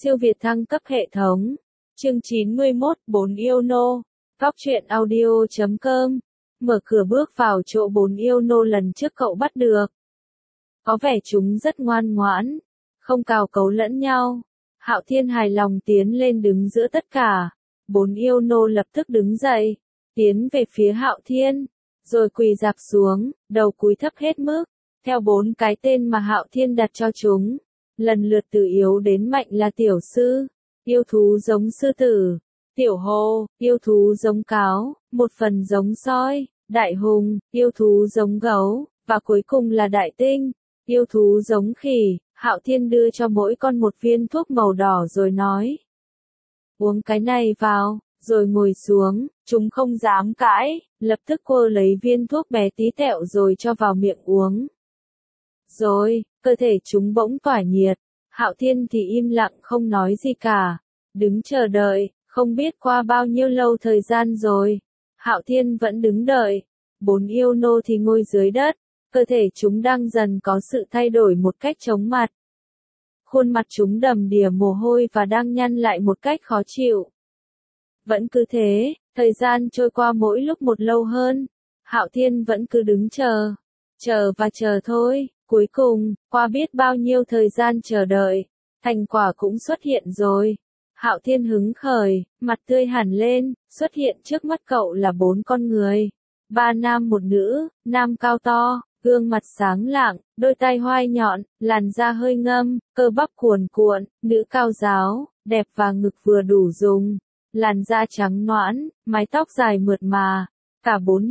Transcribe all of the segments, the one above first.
Siêu việt thăng cấp hệ thống. Chương 91, 4 yêu nô. Góc truyện audio.com. Mở cửa bước vào chỗ 4 yêu nô lần trước cậu bắt được. Có vẻ chúng rất ngoan ngoãn, không cào cấu lẫn nhau. Hạo Thiên hài lòng tiến lên đứng giữa tất cả. 4 yêu nô lập tức đứng dậy, tiến về phía Hạo Thiên, rồi quỳ rạp xuống, đầu cúi thấp hết mức, theo 4 cái tên mà Hạo Thiên đặt cho chúng. Lần lượt từ yếu đến mạnh là tiểu sư, yêu thú giống sư tử, tiểu hồ, yêu thú giống cáo, một phần giống sói, đại hùng, yêu thú giống gấu, và cuối cùng là đại tinh, yêu thú giống khỉ. Hạo Thiên đưa cho mỗi con một viên thuốc màu đỏ rồi nói: uống cái này vào, rồi ngồi xuống. Chúng không dám cãi, lập tức cô lấy viên thuốc bé tí tẹo rồi cho vào miệng uống. Rồi, cơ thể chúng bỗng tỏa nhiệt. Hạo Thiên thì im lặng không nói gì cả, đứng chờ đợi. Không biết qua bao nhiêu lâu thời gian rồi, Hạo Thiên vẫn đứng đợi. 4 yêu nô thì ngồi dưới đất, cơ thể chúng đang dần có sự thay đổi một cách chóng mặt. Khuôn mặt chúng đầm đìa mồ hôi và đang nhăn lại một cách khó chịu. Vẫn cứ thế, thời gian trôi qua mỗi lúc một lâu hơn. Hạo Thiên vẫn cứ đứng chờ và chờ thôi. Cuối cùng, qua biết bao nhiêu thời gian chờ đợi, thành quả cũng xuất hiện rồi. Hạo Thiên hứng khởi, mặt tươi hẳn lên, xuất hiện trước mắt cậu là 4 con người. 3 nam một nữ, nam cao to, gương mặt sáng lạng, đôi tai hoai nhọn, làn da hơi ngâm, cơ bắp cuồn cuộn, nữ cao ráo, đẹp và ngực vừa đủ dùng, làn da trắng nõn, mái tóc dài mượt mà. Cả 4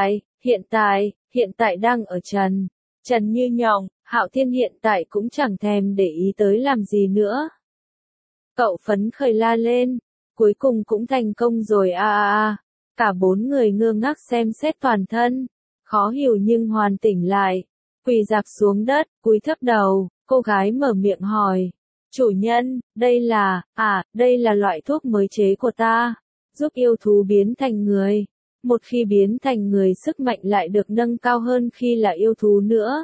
hiện tại đang ở trần như nhộng. Hạo Thiên hiện tại cũng chẳng thèm để ý tới làm gì nữa. Cậu phấn khởi la lên, cuối cùng cũng thành công rồi à. Cả 4 người ngơ ngác xem xét toàn thân, khó hiểu nhưng hoàn tỉnh lại, quỳ rạp xuống đất, cúi thấp đầu. Cô gái mở miệng hỏi: chủ nhân, đây là loại thuốc mới chế của ta, giúp yêu thú biến thành người. Một khi biến thành người sức mạnh lại được nâng cao hơn khi là yêu thú nữa.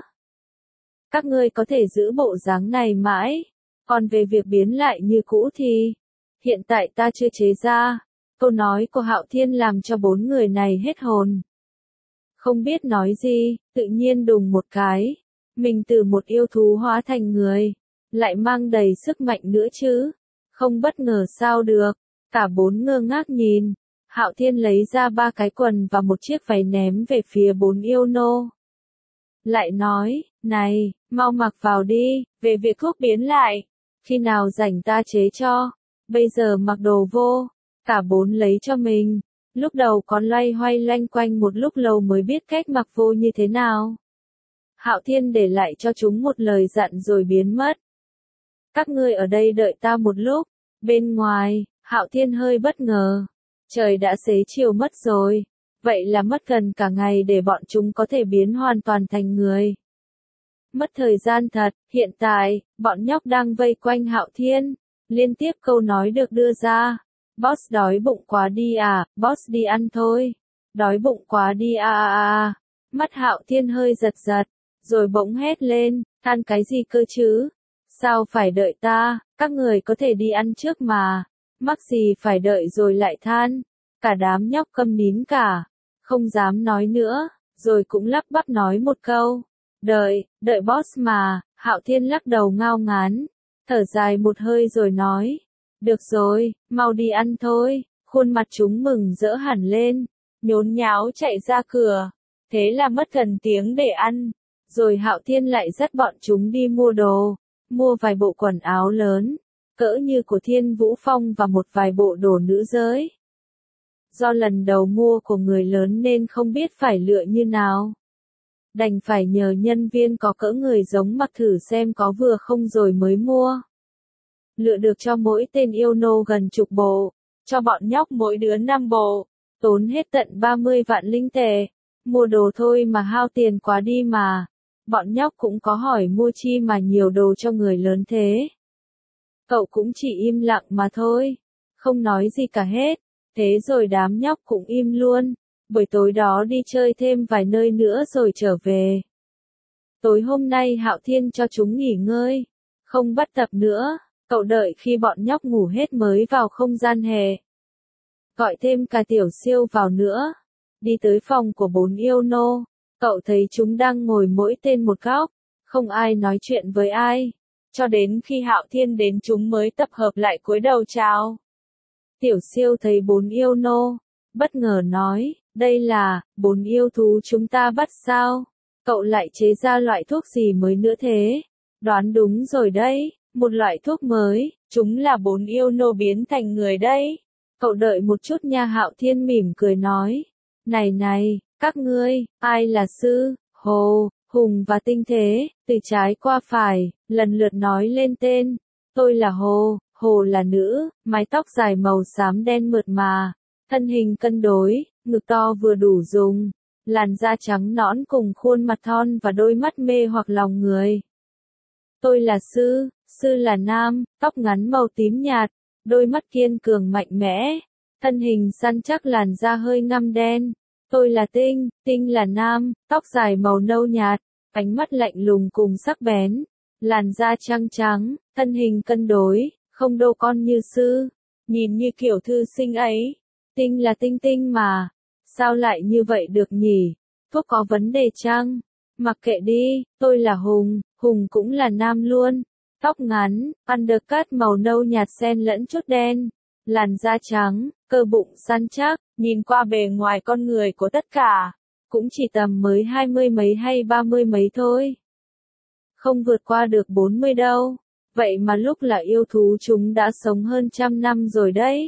Các ngươi có thể giữ bộ dáng này mãi, còn về việc biến lại như cũ thì hiện tại ta chưa chế ra. Câu nói của Hạo Thiên làm cho 4 người này hết hồn. Không biết nói gì, tự nhiên đùng một cái, mình từ một yêu thú hóa thành người, lại mang đầy sức mạnh nữa chứ. Không bất ngờ sao được. Cả 4 ngơ ngác nhìn. Hạo Thiên lấy ra 3 cái quần và một chiếc váy ném về phía 4 yêu nô. Lại nói: này, mau mặc vào đi, về việc thuốc biến lại, khi nào rảnh ta chế cho, bây giờ mặc đồ vô. Cả 4 lấy cho mình. Lúc đầu còn loay hoay loanh quanh một lúc lâu mới biết cách mặc vô như thế nào. Hạo Thiên để lại cho chúng một lời dặn rồi biến mất. Các ngươi ở đây đợi ta một lúc. Bên ngoài, Hạo Thiên hơi bất ngờ. Trời đã xế chiều mất rồi. Vậy là mất gần cả ngày để bọn chúng có thể biến hoàn toàn thành người. Mất thời gian thật. Hiện tại, bọn nhóc đang vây quanh Hạo Thiên. Liên tiếp câu nói được đưa ra. Boss đói bụng quá đi à, boss đi ăn thôi. Đói bụng quá đi à. Mắt Hạo Thiên hơi giật giật, rồi bỗng hét lên: than cái gì cơ chứ? Sao phải đợi ta, các người có thể đi ăn trước mà. Mắc gì phải đợi rồi lại than. Cả đám nhóc câm nín cả, không dám nói nữa, rồi cũng lắp bắp nói một câu: đợi boss mà. Hạo Thiên lắc đầu ngao ngán, thở dài một hơi rồi nói: được rồi, mau đi ăn thôi. Khuôn mặt chúng mừng rỡ hẳn lên, nhốn nháo chạy ra cửa. Thế là mất gần tiếng để ăn. Rồi Hạo Thiên lại dắt bọn chúng đi mua đồ, mua vài bộ quần áo lớn, cỡ như của Thiên Vũ Phong và một vài bộ đồ nữ giới. Do lần đầu mua của người lớn nên không biết phải lựa như nào. Đành phải nhờ nhân viên có cỡ người giống mặc thử xem có vừa không rồi mới mua. Lựa được cho mỗi tên yêu nô gần chục bộ, cho bọn nhóc mỗi đứa 5 bộ, tốn hết tận 30 vạn linh tệ. Mua đồ thôi mà hao tiền quá đi mà. Bọn nhóc cũng có hỏi mua chi mà nhiều đồ cho người lớn thế. Cậu cũng chỉ im lặng mà thôi, không nói gì cả hết. Thế rồi đám nhóc cũng im luôn. Buổi tối đó đi chơi thêm vài nơi nữa rồi trở về. Tối hôm nay Hạo Thiên cho chúng nghỉ ngơi, không bắt tập nữa. Cậu đợi khi bọn nhóc ngủ hết mới vào không gian hè. Gọi thêm cả Tiểu Siêu vào nữa. Đi tới phòng của 4 yêu nô. Cậu thấy chúng đang ngồi mỗi tên một góc. Không ai nói chuyện với ai. Cho đến khi Hạo Thiên đến chúng mới tập hợp lại cúi đầu chào. Tiểu Siêu thấy 4 yêu nô. Bất ngờ nói, đây là 4 yêu thú chúng ta bắt sao? Cậu lại chế ra loại thuốc gì mới nữa thế? Đoán đúng rồi đấy, một loại thuốc mới, chúng là 4 yêu nô biến thành người đấy. Cậu đợi một chút nha. Hạo Thiên mỉm cười nói. Này này, các ngươi, ai là Sư, Hồ, Hùng và Tinh thế? Từ trái qua phải, lần lượt nói lên tên. Tôi là Hồ, Hồ là nữ, mái tóc dài màu xám đen mượt mà, thân hình cân đối, ngực to vừa đủ dùng, làn da trắng nõn cùng khuôn mặt thon và đôi mắt mê hoặc lòng người. Tôi là Sư, Sư là nam, tóc ngắn màu tím nhạt, đôi mắt kiên cường mạnh mẽ, thân hình săn chắc, làn da hơi ngăm đen. Tôi là Tinh, Tinh là nam, tóc dài màu nâu nhạt, ánh mắt lạnh lùng cùng sắc bén, làn da trắng trắng, thân hình cân đối, không đô con như Sư, nhìn như kiểu thư sinh ấy. Tinh là Tinh Tinh mà, sao lại như vậy được nhỉ? Thuốc có vấn đề chăng? Mặc kệ đi, tôi là Hùng, Hùng cũng là nam luôn. Tóc ngắn, undercut màu nâu nhạt xen lẫn chút đen, làn da trắng, cơ bụng săn chắc, nhìn qua bề ngoài con người của tất cả, cũng chỉ tầm mới 20 mấy hay 30 mấy thôi. Không vượt qua được 40 đâu, vậy mà lúc là yêu thú chúng đã sống hơn 100 năm rồi đấy.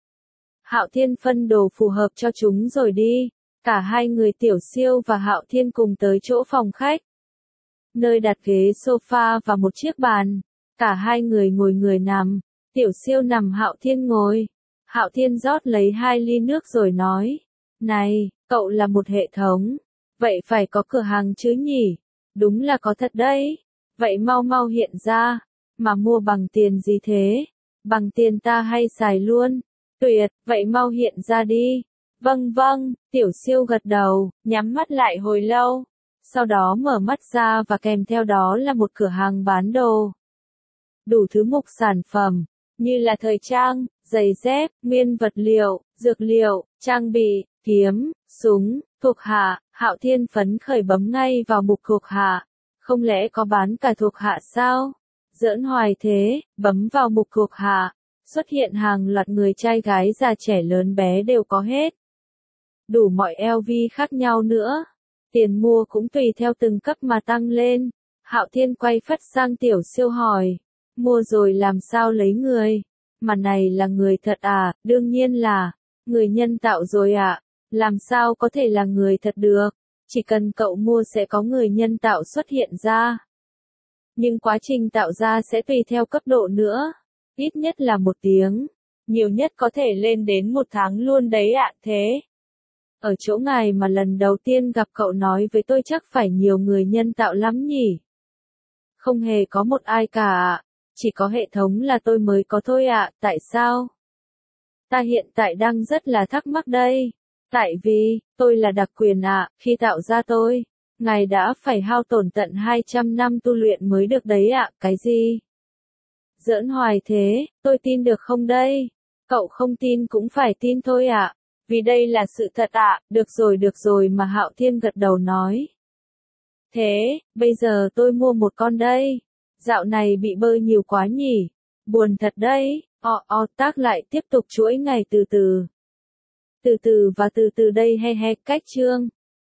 Hạo Thiên phân đồ phù hợp cho chúng rồi đi, cả hai người Tiểu Siêu và Hạo Thiên cùng tới chỗ phòng khách. Nơi đặt ghế sofa và một chiếc bàn, cả hai người ngồi người nằm, Tiểu Siêu nằm Hạo Thiên ngồi. Hạo Thiên rót lấy 2 ly nước rồi nói, này, cậu là một hệ thống, vậy phải có cửa hàng chứ nhỉ? Đúng là có thật đấy, vậy mau mau hiện ra, mà mua bằng tiền gì thế? Bằng tiền ta hay xài luôn? Tuyệt, vậy mau hiện ra đi. Vâng vâng, Tiểu Siêu gật đầu, nhắm mắt lại hồi lâu, sau đó mở mắt ra và kèm theo đó là một cửa hàng bán đồ. Đủ thứ mục sản phẩm, như là thời trang, giày dép, nguyên vật liệu, dược liệu, trang bị, kiếm, súng, thuộc hạ. Hạo Thiên phấn khởi bấm ngay vào mục thuộc hạ. Không lẽ có bán cả thuộc hạ sao? Giỡn hoài thế, bấm vào mục thuộc hạ. Xuất hiện hàng loạt người trai gái già trẻ lớn bé đều có hết. Đủ mọi LV khác nhau nữa. Tiền mua cũng tùy theo từng cấp mà tăng lên. Hạo Thiên quay phắt sang Tiểu Siêu hỏi. Mua rồi làm sao lấy người? Mà này là người thật à? Đương nhiên là người nhân tạo rồi ạ. Làm sao có thể là người thật được? Chỉ cần cậu mua sẽ có người nhân tạo xuất hiện ra. Nhưng quá trình tạo ra sẽ tùy theo cấp độ nữa. Ít nhất là 1 tiếng. Nhiều nhất có thể lên đến 1 tháng luôn đấy ạ. Thế ở chỗ ngài mà lần đầu tiên gặp cậu nói với tôi chắc phải nhiều người nhân tạo lắm nhỉ? Không hề có một ai cả ạ. Chỉ có hệ thống là tôi mới có thôi ạ. Tại sao? Ta hiện tại đang rất là thắc mắc đây. Tại vì, tôi là đặc quyền ạ. Khi tạo ra tôi, ngài đã phải hao tổn tận 200 năm tu luyện mới được đấy ạ. Cái gì? Giỡn hoài thế, tôi tin được không đây? Cậu không tin cũng phải tin thôi ạ. Vì đây là sự thật ạ. Được rồi mà. Hạo Thiên gật đầu nói. Thế, bây giờ tôi mua một con đây. Dạo này bị bơ nhiều quá nhỉ. Buồn thật đấy. Tác lại tiếp tục chuỗi ngày từ từ. Từ từ và từ từ đây he he cách chương.